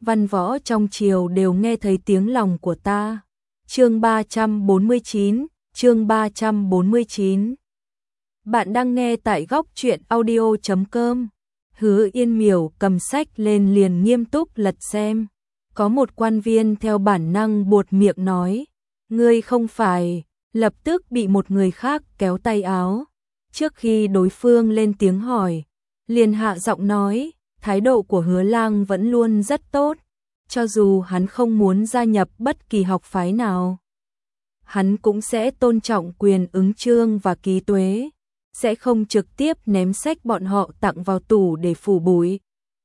văn võ trong triều đều nghe thấy tiếng lòng của ta. Chương 349, chương 349. Bạn đang nghe tại góc truyện audio.com. Hứa Yên Miểu cầm sách lên liền nghiêm túc lật xem. Có một quan viên theo bản năng buột miệng nói, ngươi không phải, lập tức bị một người khác kéo tay áo. Trước khi đối phương lên tiếng hỏi, liền hạ giọng nói, thái độ của Hứa Lang vẫn luôn rất tốt, cho dù hắn không muốn gia nhập bất kỳ học phái nào. Hắn cũng sẽ tôn trọng quyền ứng chương và ký tuế, sẽ không trực tiếp ném sách bọn họ tặng vào tủ để phủ bụi.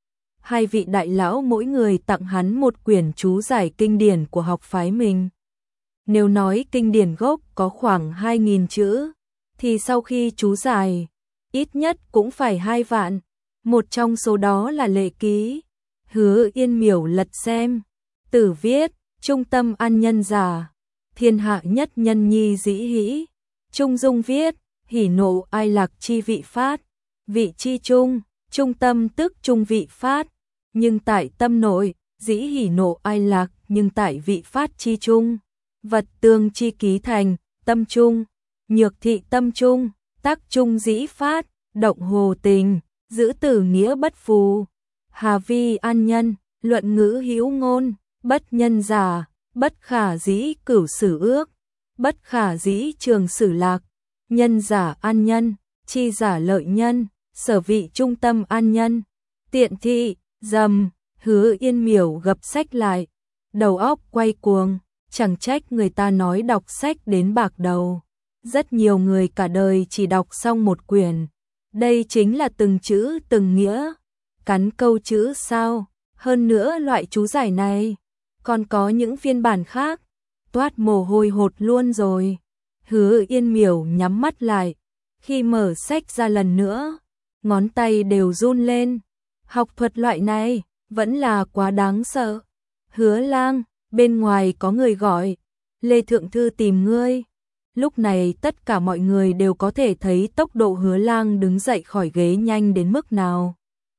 Hai vị đại lão mỗi người tặng hắn một quyển chú giải kinh điển của học phái mình. Nếu nói kinh điển gốc có khoảng 2.000 chữ, thì sau khi chú giải, ít nhất cũng phải 2 vạn. Một trong số đó là lệ ký. Hứa Yên Miểu lật xem. Tử viết, trung tâm an nhân giả, thiên hạ nhất nhân nhi dĩ hĩ. Trung dung viết, hỉ nộ ai lạc chi vị phát. Vị chi trung, trung tâm tức trung vị phát. Nhưng tại tâm nội, dĩ hỉ nộ ai lạc, nhưng tại vị phát chi trung. Vật tương chi ký thành, tâm trung. Nhược thị tâm trung, tác trung dĩ phát. Động hồ tình, giữ tử nghĩa bất phù. Hà vi an nhân, luận ngữ hữu ngôn. Bất nhân giả, bất khả dĩ cửu sử ước. Bất khả dĩ trường sử lạc. Nhân giả an nhân, chi giả lợi nhân. Sở vị trung tâm an nhân. Tiện thị, dầm. Hứa Yên Miểu gập sách lại, đầu óc quay cuồng. Chẳng trách người ta nói đọc sách đến bạc đầu. Rất nhiều người cả đời chỉ đọc xong một quyển. Đây chính là từng chữ từng nghĩa, cắn câu chữ sao. Hơn nữa loại chú giải này còn có những phiên bản khác, toát mồ hôi hột luôn rồi. Hứa Yên Miểu nhắm mắt lại, khi mở sách ra lần nữa, ngón tay đều run lên. Học thuật loại này vẫn là quá đáng sợ. Hứa Lang, bên ngoài có người gọi, Lê Thượng Thư tìm ngươi. Lúc này tất cả mọi người đều có thể thấy tốc độ Hứa Lang đứng dậy khỏi ghế nhanh đến mức nào.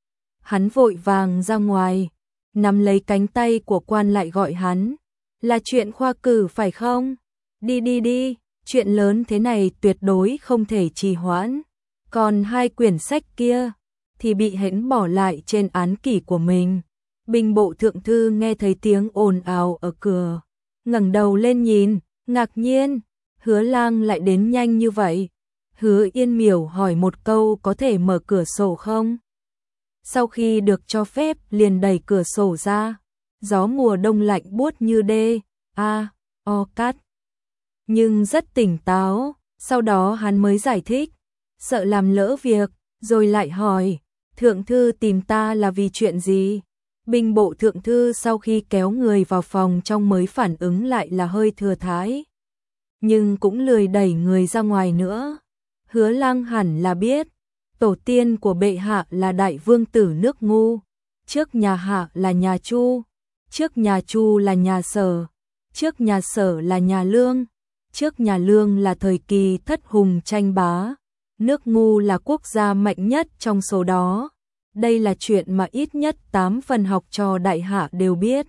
Hắn vội vàng ra ngoài, nắm lấy cánh tay của quan lại gọi hắn. Là chuyện khoa cử phải không? Đi đi đi, chuyện lớn thế này tuyệt đối không thể trì hoãn. Còn 2 quyển sách kia thì bị hễn bỏ lại trên án kỷ của mình. Binh bộ thượng thư nghe thấy tiếng ồn ào ở cửa, ngẩng đầu lên nhìn, ngạc nhiên, Hứa Lang lại đến nhanh như vậy. Hứa Yên Miểu hỏi một câu có thể mở cửa sổ không? Sau khi được cho phép liền đẩy cửa sổ ra. Gió mùa đông lạnh buốt như đê, cát. Nhưng rất tỉnh táo, sau đó hắn mới giải thích, sợ làm lỡ việc, rồi lại hỏi, thượng thư tìm ta là vì chuyện gì? Binh bộ thượng thư sau khi kéo người vào phòng trong mới phản ứng lại là hơi thừa thãi, nhưng cũng lười đẩy người ra ngoài nữa. Hứa Lang hẳn là biết, tổ tiên của bệ hạ là đại vương tử nước Ngu, trước nhà Hạ là nhà Chu, trước nhà Chu là nhà Sở, trước nhà Sở là nhà Lương, trước nhà Lương là thời kỳ thất hùng tranh bá, nước Ngu là quốc gia mạnh nhất trong số đó. Đây là chuyện mà ít nhất 8 phần học trò đại hạ đều biết.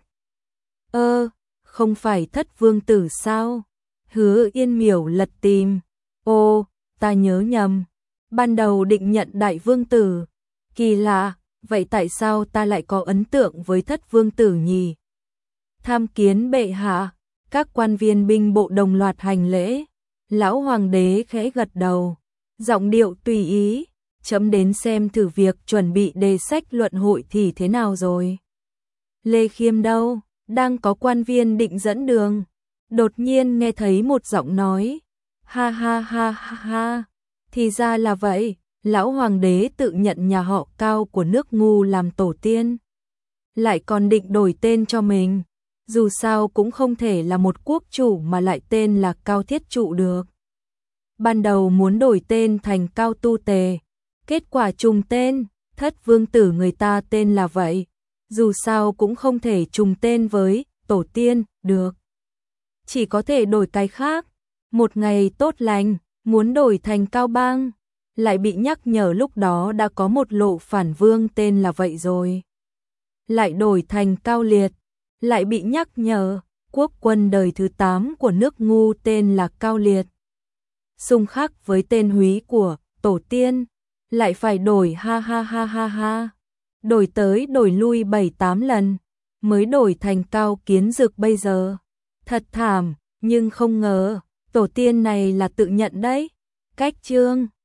Không phải thất vương tử sao? Hứa Yên Miểu lật tìm. Ta nhớ nhầm. Ban đầu định nhận đại vương tử. Kỳ lạ, vậy tại sao ta lại có ấn tượng với thất vương tử nhỉ? Tham kiến bệ hạ, các quan viên binh bộ đồng loạt hành lễ. Lão hoàng đế khẽ gật đầu, giọng điệu tùy ý. Chấm đến xem thử việc chuẩn bị đề sách luận hội thì thế nào rồi. Lê Khiêm đâu? Đang có quan viên định dẫn đường. Đột nhiên nghe thấy một giọng nói. Ha ha ha ha ha. Thì ra là vậy. Lão hoàng đế tự nhận nhà họ Cao của nước Ngu làm tổ tiên. Lại còn định đổi tên cho mình. Dù sao cũng không thể là một quốc chủ mà lại tên là Cao Thiết Trụ được. Ban đầu muốn đổi tên thành Cao Tu Tề. Kết quả trùng tên, thất vương tử người ta tên là vậy. Dù sao cũng không thể trùng tên với tổ tiên được. Chỉ có thể đổi cái khác. Một ngày tốt lành, muốn đổi thành Cao Bang. Lại bị nhắc nhở lúc đó đã có một lộ phản vương tên là vậy rồi. lại đổi thành Cao Liệt, lại bị nhắc nhở, quốc quân đời thứ 8 của nước Ngu tên là Cao Liệt. Xung khắc với tên húy của tổ tiên, lại phải đổi ha ha ha ha ha. Đổi tới đổi lui 7-8 lần, mới đổi thành Cao Kiến Dực bây giờ. Thật thảm, nhưng không ngờ, tổ tiên này là tự nhận đấy. Cách chương